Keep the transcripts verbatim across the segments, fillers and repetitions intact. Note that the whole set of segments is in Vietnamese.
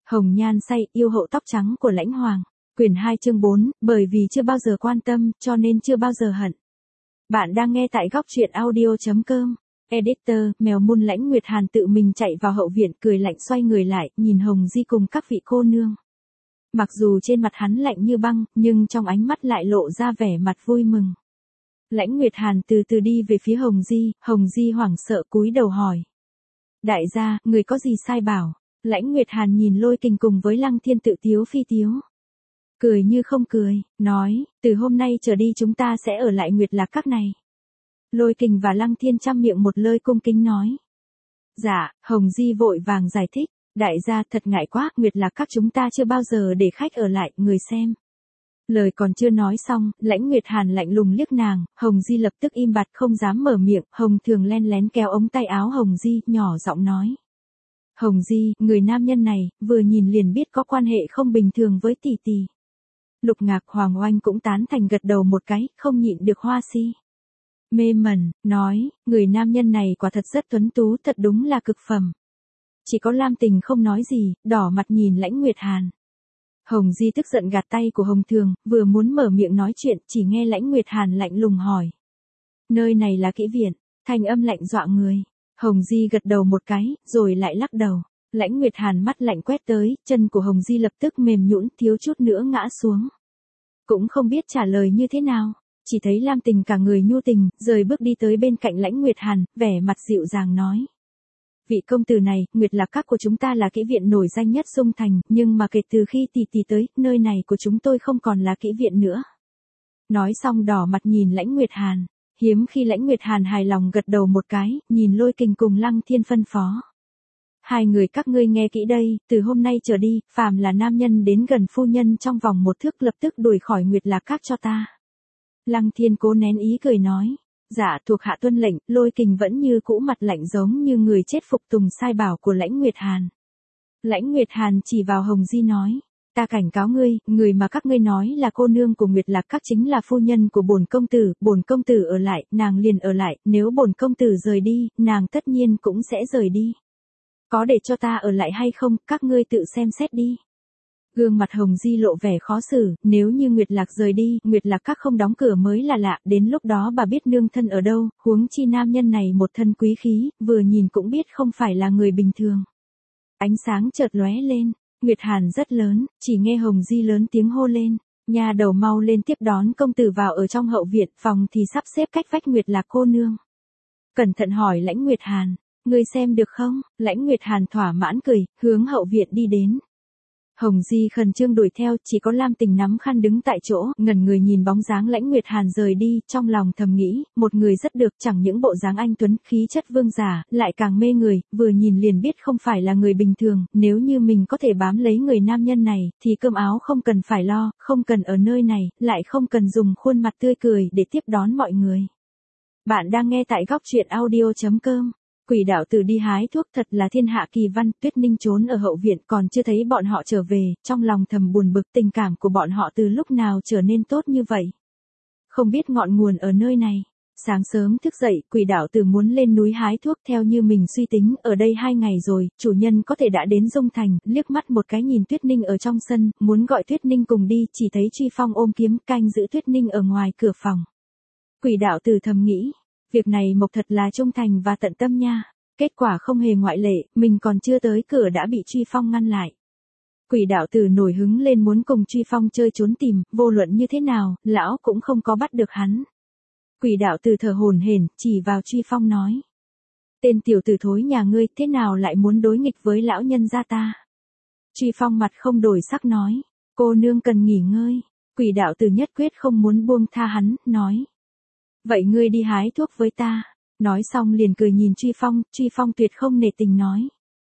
Hồng nhan say, yêu hậu tóc trắng của Lãnh Hoàng. Quyển hai chương bốn, bởi vì chưa bao giờ quan tâm, cho nên chưa bao giờ hận. Bạn đang nghe tại góc truyện audio.com. Editor, mèo mun. Lãnh Nguyệt Hàn tự mình chạy vào hậu viện, cười lạnh xoay người lại, nhìn Hồng Di cùng các vị cô nương. Mặc dù trên mặt hắn lạnh như băng, nhưng trong ánh mắt lại lộ ra vẻ mặt vui mừng. Lãnh Nguyệt Hàn từ từ đi về phía Hồng Di, Hồng Di hoảng sợ cúi đầu hỏi. Đại gia, người có gì sai bảo? Lãnh Nguyệt Hàn nhìn Lôi Kình cùng với Lăng Thiên tự tiếu phi tiếu. Cười như không cười, nói, từ hôm nay trở đi chúng ta sẽ ở lại Nguyệt Lạc Các này. Lôi Kình và Lăng Thiên chăm miệng một lời cung kính nói. Dạ, Hồng Di vội vàng giải thích, đại gia thật ngại quá, Nguyệt Lạc Các chúng ta chưa bao giờ để khách ở lại, người xem. Lời còn chưa nói xong, Lãnh Nguyệt Hàn lạnh lùng liếc nàng, Hồng Di lập tức im bặt không dám mở miệng, Hồng Thường len lén kéo ống tay áo Hồng Di, nhỏ giọng nói. Hồng Di, người nam nhân này, vừa nhìn liền biết có quan hệ không bình thường với tỷ tỷ. Lục Ngạc Hoàng Oanh cũng tán thành gật đầu một cái, không nhịn được hoa si. Mê mẩn, nói, người nam nhân này quả thật rất tuấn tú, thật đúng là cực phẩm. Chỉ có Lam Tình không nói gì, đỏ mặt nhìn Lãnh Nguyệt Hàn. Hồng Di tức giận gạt tay của Hồng Thường, vừa muốn mở miệng nói chuyện, chỉ nghe Lãnh Nguyệt Hàn lạnh lùng hỏi. Nơi này là kỹ viện, thanh âm lạnh dọa người. Hồng Di gật đầu một cái, rồi lại lắc đầu. Lãnh Nguyệt Hàn mắt lạnh quét tới, chân của Hồng Di lập tức mềm nhũn, thiếu chút nữa ngã xuống. Cũng không biết trả lời như thế nào, chỉ thấy Lam Tình cả người nhu tình, rời bước đi tới bên cạnh Lãnh Nguyệt Hàn, vẻ mặt dịu dàng nói. Vị công tử này, Nguyệt Lạc Các của chúng ta là kỹ viện nổi danh nhất Dung Thành, nhưng mà kể từ khi tỷ tỷ tới, nơi này của chúng tôi không còn là kỹ viện nữa. Nói xong đỏ mặt nhìn Lãnh Nguyệt Hàn, hiếm khi Lãnh Nguyệt Hàn hài lòng gật đầu một cái, nhìn Lôi Kình cùng Lăng Thiên phân phó. Hai người các ngươi nghe kỹ đây, từ hôm nay trở đi, phàm là nam nhân đến gần phu nhân trong vòng một thước lập tức đuổi khỏi Nguyệt Lạc Các cho ta. Lăng Thiên cố nén ý cười nói. Dạ, thuộc hạ tuân lệnh. Lôi Kình vẫn như cũ mặt lạnh giống như người chết phục tùng sai bảo của Lãnh Nguyệt Hàn. Lãnh Nguyệt Hàn chỉ vào Hồng Di nói, ta cảnh cáo ngươi, người mà các ngươi nói là cô nương của Nguyệt Lạc Các chính là phu nhân của bổn công tử, bổn công tử ở lại, nàng liền ở lại, nếu bổn công tử rời đi, nàng tất nhiên cũng sẽ rời đi. Có để cho ta ở lại hay không, các ngươi tự xem xét đi. Gương mặt Hồng Di lộ vẻ khó xử, nếu như Nguyệt Lạc rời đi, Nguyệt Lạc Các không đóng cửa mới là lạ, đến lúc đó bà biết nương thân ở đâu, huống chi nam nhân này một thân quý khí, vừa nhìn cũng biết không phải là người bình thường. Ánh sáng chợt lóe lên, Nguyệt Hàn rất lớn, chỉ nghe Hồng Di lớn tiếng hô lên, nha đầu mau lên tiếp đón công tử vào ở trong hậu viện, phòng thì sắp xếp cách vách Nguyệt Lạc cô nương. Cẩn thận hỏi Lãnh Nguyệt Hàn, ngươi xem được không? Lãnh Nguyệt Hàn thỏa mãn cười, hướng hậu viện đi đến. Hồng Di khẩn trương đuổi theo, chỉ có Lam Tình nắm khăn đứng tại chỗ, ngẩn người nhìn bóng dáng Lãnh Nguyệt Hàn rời đi, trong lòng thầm nghĩ, một người rất được, chẳng những bộ dáng anh tuấn, khí chất vương giả, lại càng mê người, vừa nhìn liền biết không phải là người bình thường, nếu như mình có thể bám lấy người nam nhân này, thì cơm áo không cần phải lo, không cần ở nơi này, lại không cần dùng khuôn mặt tươi cười để tiếp đón mọi người. Bạn đang nghe tại góc truyện audio.com. Quỷ đạo tử đi hái thuốc thật là thiên hạ kỳ văn, Tuyết Ninh trốn ở hậu viện còn chưa thấy bọn họ trở về, trong lòng thầm buồn bực tình cảm của bọn họ từ lúc nào trở nên tốt như vậy. Không biết ngọn nguồn ở nơi này. Sáng sớm thức dậy, quỷ đạo tử muốn lên núi hái thuốc theo như mình suy tính, ở đây hai ngày rồi, chủ nhân có thể đã đến Dung Thành, liếc mắt một cái nhìn Tuyết Ninh ở trong sân, muốn gọi Tuyết Ninh cùng đi, chỉ thấy Truy Phong ôm kiếm canh giữ Tuyết Ninh ở ngoài cửa phòng. Quỷ đạo tử thầm nghĩ. Việc này Mộc thật là trung thành và tận tâm nha. Kết quả không hề ngoại lệ, mình còn chưa tới cửa đã bị Truy Phong ngăn lại. Quỷ đạo tử nổi hứng lên muốn cùng Truy Phong chơi trốn tìm, vô luận như thế nào, lão cũng không có bắt được hắn. Quỷ đạo tử thở hổn hển, chỉ vào Truy Phong nói. Tên tiểu tử thối nhà ngươi, thế nào lại muốn đối nghịch với lão nhân gia ta? Truy Phong mặt không đổi sắc nói. Cô nương cần nghỉ ngơi. Quỷ đạo tử nhất quyết không muốn buông tha hắn, nói. Vậy ngươi đi hái thuốc với ta. Nói xong liền cười nhìn Truy Phong, Truy Phong tuyệt không nể tình nói.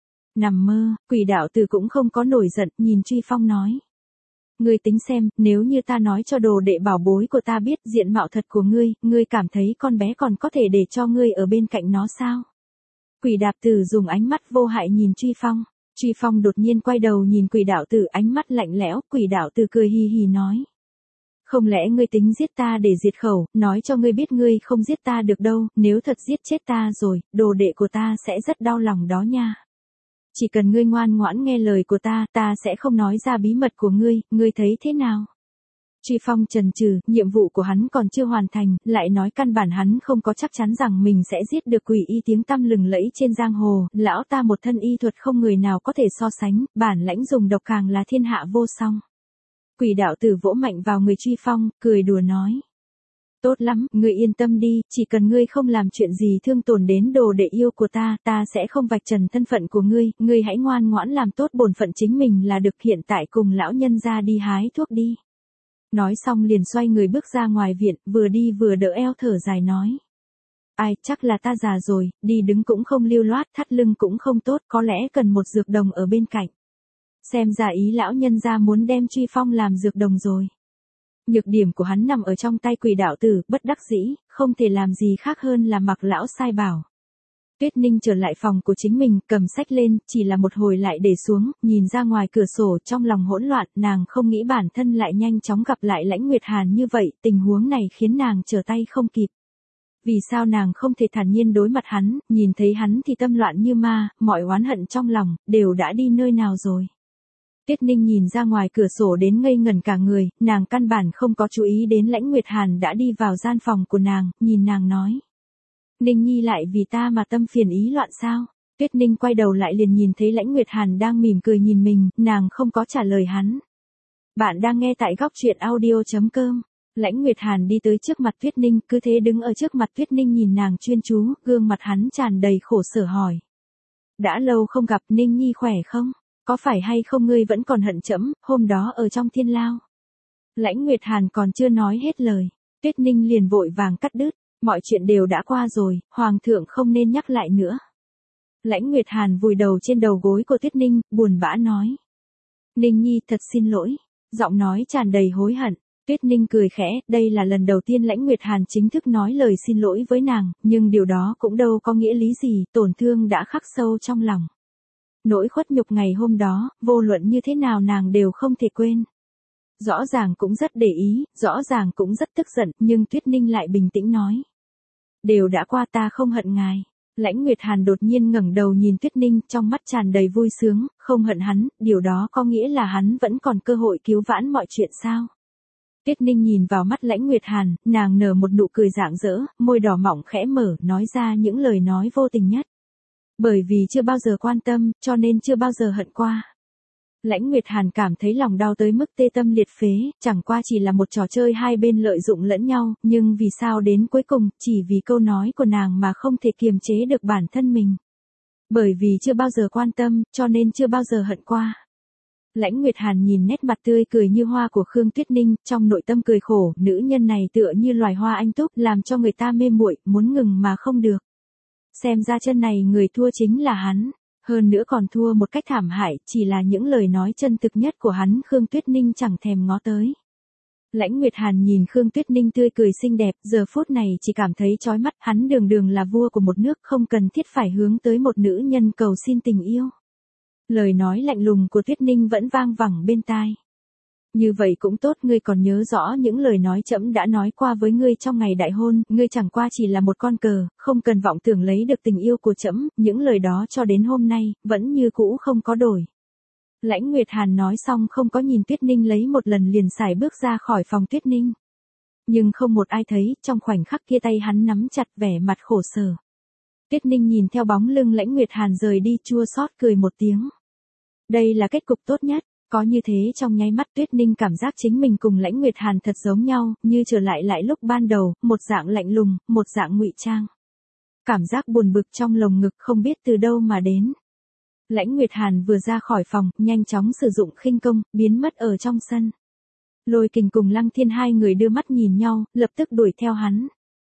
Nằm mơ, quỷ đạo tử cũng không có nổi giận, nhìn Truy Phong nói. Ngươi tính xem, nếu như ta nói cho đồ đệ bảo bối của ta biết diện mạo thật của ngươi, ngươi cảm thấy con bé còn có thể để cho ngươi ở bên cạnh nó sao? Quỷ đạo tử dùng ánh mắt vô hại nhìn Truy Phong. Truy Phong đột nhiên quay đầu nhìn quỷ đạo tử ánh mắt lạnh lẽo, quỷ đạo tử cười hì hì nói. Không lẽ ngươi tính giết ta để diệt khẩu, nói cho ngươi biết ngươi không giết ta được đâu, nếu thật giết chết ta rồi, đồ đệ của ta sẽ rất đau lòng đó nha. Chỉ cần ngươi ngoan ngoãn nghe lời của ta, ta sẽ không nói ra bí mật của ngươi, ngươi thấy thế nào? Truy Phong chần chừ, nhiệm vụ của hắn còn chưa hoàn thành, lại nói căn bản hắn không có chắc chắn rằng mình sẽ giết được quỷ y tiếng tăm lừng lẫy trên giang hồ, lão ta một thân y thuật không người nào có thể so sánh, bản lãnh dùng độc càng là thiên hạ vô song. Quỷ đạo tử vỗ mạnh vào người Truy Phong, cười đùa nói. Tốt lắm, ngươi yên tâm đi, chỉ cần ngươi không làm chuyện gì thương tổn đến đồ đệ yêu của ta, ta sẽ không vạch trần thân phận của ngươi, ngươi hãy ngoan ngoãn làm tốt bổn phận chính mình là được, hiện tại cùng lão nhân ra đi hái thuốc đi. Nói xong liền xoay người bước ra ngoài viện, vừa đi vừa đỡ eo thở dài nói. Ai, chắc là ta già rồi, đi đứng cũng không lưu loát, thắt lưng cũng không tốt, có lẽ cần một dược đồng ở bên cạnh. Xem ra ý lão nhân ra muốn đem Truy Phong làm dược đồng rồi. Nhược điểm của hắn nằm ở trong tay quỷ đạo tử, bất đắc dĩ, không thể làm gì khác hơn là mặc lão sai bảo. Tuyết Ninh trở lại phòng của chính mình, cầm sách lên, chỉ là một hồi lại để xuống, nhìn ra ngoài cửa sổ, trong lòng hỗn loạn, nàng không nghĩ bản thân lại nhanh chóng gặp lại Lãnh Nguyệt Hàn như vậy, tình huống này khiến nàng trở tay không kịp. Vì sao nàng không thể thản nhiên đối mặt hắn, nhìn thấy hắn thì tâm loạn như ma, mọi oán hận trong lòng, đều đã đi nơi nào rồi. Tuyết Ninh nhìn ra ngoài cửa sổ đến ngây ngẩn cả người, nàng căn bản không có chú ý đến Lãnh Nguyệt Hàn đã đi vào gian phòng của nàng, nhìn nàng nói. Ninh Nhi lại vì ta mà tâm phiền ý loạn sao? Tuyết Ninh quay đầu lại liền nhìn thấy Lãnh Nguyệt Hàn đang mỉm cười nhìn mình, nàng không có trả lời hắn. Bạn đang nghe tại góc truyện audio chấm com. Lãnh Nguyệt Hàn đi tới trước mặt Tuyết Ninh, cứ thế đứng ở trước mặt Tuyết Ninh nhìn nàng chuyên chú, gương mặt hắn tràn đầy khổ sở hỏi. Đã lâu không gặp, Ninh Nhi khỏe không? Có phải hay không ngươi vẫn còn hận trẫm, hôm đó ở trong thiên lao? Lãnh Nguyệt Hàn còn chưa nói hết lời, Tuyết Ninh liền vội vàng cắt đứt. Mọi chuyện đều đã qua rồi, Hoàng thượng không nên nhắc lại nữa. Lãnh Nguyệt Hàn vùi đầu trên đầu gối của Tuyết Ninh, buồn bã nói. Ninh Nhi thật xin lỗi, giọng nói tràn đầy hối hận. Tuyết Ninh cười khẽ, đây là lần đầu tiên Lãnh Nguyệt Hàn chính thức nói lời xin lỗi với nàng, nhưng điều đó cũng đâu có nghĩa lý gì, tổn thương đã khắc sâu trong lòng. Nỗi khuất nhục ngày hôm đó, vô luận như thế nào nàng đều không thể quên. Rõ ràng cũng rất để ý, rõ ràng cũng rất tức giận, nhưng Tuyết Ninh lại bình tĩnh nói. Đều đã qua, ta không hận ngài. Lãnh Nguyệt Hàn đột nhiên ngẩng đầu nhìn Tuyết Ninh, trong mắt tràn đầy vui sướng, không hận hắn, điều đó có nghĩa là hắn vẫn còn cơ hội cứu vãn mọi chuyện sao? Tuyết Ninh nhìn vào mắt Lãnh Nguyệt Hàn, nàng nở một nụ cười rạng rỡ, môi đỏ mỏng khẽ mở, nói ra những lời nói vô tình nhất. Bởi vì chưa bao giờ quan tâm, cho nên chưa bao giờ hận qua. Lãnh Nguyệt Hàn cảm thấy lòng đau tới mức tê tâm liệt phế, chẳng qua chỉ là một trò chơi hai bên lợi dụng lẫn nhau, nhưng vì sao đến cuối cùng, chỉ vì câu nói của nàng mà không thể kiềm chế được bản thân mình. Bởi vì chưa bao giờ quan tâm, cho nên chưa bao giờ hận qua. Lãnh Nguyệt Hàn nhìn nét mặt tươi cười như hoa của Khương Tuyết Ninh, trong nội tâm cười khổ, nữ nhân này tựa như loài hoa anh túc, làm cho người ta mê muội, muốn ngừng mà không được. Xem ra chân này người thua chính là hắn. Hơn nữa còn thua một cách thảm hại, chỉ là những lời nói chân thực nhất của hắn Khương Tuyết Ninh chẳng thèm ngó tới. Lãnh Nguyệt Hàn nhìn Khương Tuyết Ninh tươi cười xinh đẹp, giờ phút này chỉ cảm thấy chói mắt, hắn đường đường là vua của một nước, không cần thiết phải hướng tới một nữ nhân cầu xin tình yêu. Lời nói lạnh lùng của Tuyết Ninh vẫn vang vẳng bên tai. Như vậy cũng tốt, ngươi còn nhớ rõ những lời nói trẫm đã nói qua với ngươi trong ngày đại hôn, ngươi chẳng qua chỉ là một con cờ, không cần vọng tưởng lấy được tình yêu của trẫm, những lời đó cho đến hôm nay, vẫn như cũ không có đổi. Lãnh Nguyệt Hàn nói xong không có nhìn Tuyết Ninh lấy một lần liền xài bước ra khỏi phòng Tuyết Ninh. Nhưng không một ai thấy, trong khoảnh khắc kia tay hắn nắm chặt vẻ mặt khổ sở. Tuyết Ninh nhìn theo bóng lưng Lãnh Nguyệt Hàn rời đi chua xót cười một tiếng. Đây là kết cục tốt nhất. Có như thế trong nháy mắt Tuyết Ninh cảm giác chính mình cùng Lãnh Nguyệt Hàn thật giống nhau, như trở lại lại lúc ban đầu, một dạng lạnh lùng, một dạng ngụy trang. Cảm giác buồn bực trong lồng ngực không biết từ đâu mà đến. Lãnh Nguyệt Hàn vừa ra khỏi phòng, nhanh chóng sử dụng khinh công, biến mất ở trong sân. Lôi Kình cùng Lăng Thiên hai người đưa mắt nhìn nhau, lập tức đuổi theo hắn.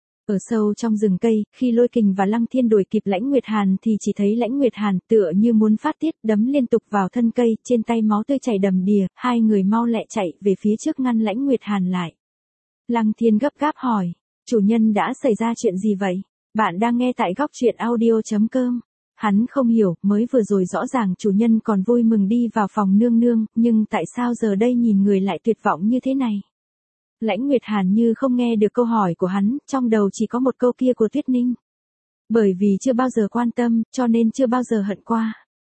Ở sâu trong rừng cây, khi Lôi Kình và Lăng Thiên đuổi kịp Lãnh Nguyệt Hàn thì chỉ thấy Lãnh Nguyệt Hàn tựa như muốn phát tiết, đấm liên tục vào thân cây, trên tay máu tươi chảy đầm đìa, hai người mau lẹ chạy về phía trước ngăn Lãnh Nguyệt Hàn lại. Lăng Thiên gấp gáp hỏi, chủ nhân đã xảy ra chuyện gì vậy? Bạn đang nghe tại góc truyện audio chấm com. Hắn không hiểu, mới vừa rồi rõ ràng chủ nhân còn vui mừng đi vào phòng nương nương, nhưng tại sao giờ đây nhìn người lại tuyệt vọng như thế này? Lãnh Nguyệt Hàn như không nghe được câu hỏi của hắn, trong đầu chỉ có một câu kia của Tuyết Ninh. Bởi vì chưa bao giờ quan tâm, cho nên chưa bao giờ hận qua.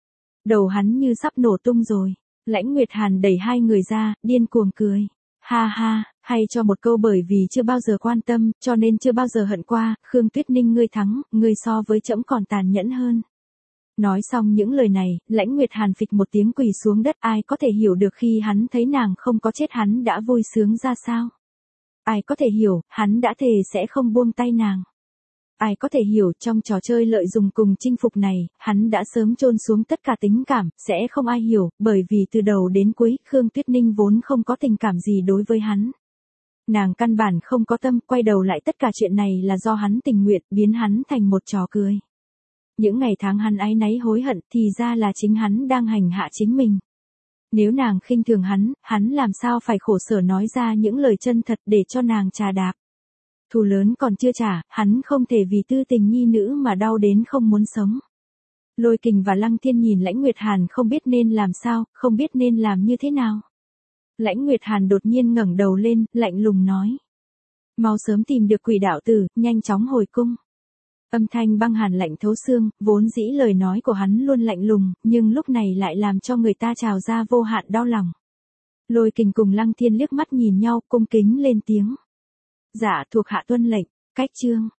Đầu hắn như sắp nổ tung rồi. Lãnh Nguyệt Hàn đẩy hai người ra, điên cuồng cười. Ha ha, hay cho một câu bởi vì chưa bao giờ quan tâm, cho nên chưa bao giờ hận qua, Khương Tuyết Ninh ngươi thắng, ngươi so với trẫm còn tàn nhẫn hơn. Nói xong những lời này, Lãnh Nguyệt Hàn phịch một tiếng quỳ xuống đất, ai có thể hiểu được khi hắn thấy nàng không có chết hắn đã vui sướng ra sao. Ai có thể hiểu, hắn đã thề sẽ không buông tay nàng. Ai có thể hiểu trong trò chơi lợi dụng cùng chinh phục này, hắn đã sớm chôn xuống tất cả tình cảm, sẽ không ai hiểu, bởi vì từ đầu đến cuối, Khương Tuyết Ninh vốn không có tình cảm gì đối với hắn. Nàng căn bản không có tâm, quay đầu lại tất cả chuyện này là do hắn tình nguyện, biến hắn thành một trò cười. Những ngày tháng hắn áy náy hối hận thì ra là chính hắn đang hành hạ chính mình. Nếu nàng khinh thường hắn, hắn làm sao phải khổ sở nói ra những lời chân thật để cho nàng trà đạp. Thù lớn còn chưa trả, hắn không thể vì tư tình nhi nữ mà đau đến không muốn sống. Lôi Kình và Lăng Thiên nhìn Lãnh Nguyệt Hàn không biết nên làm sao, không biết nên làm như thế nào. Lãnh Nguyệt Hàn đột nhiên ngẩng đầu lên, lạnh lùng nói. Mau sớm tìm được Quỷ đạo tử, nhanh chóng hồi cung. Âm thanh băng hàn lạnh thấu xương, vốn dĩ lời nói của hắn luôn lạnh lùng, nhưng lúc này lại làm cho người ta trào ra vô hạn đau lòng. Lôi Kình cùng Lăng Thiên liếc mắt nhìn nhau, cung kính lên tiếng. Dạ thuộc hạ tuân lệnh, cách chương.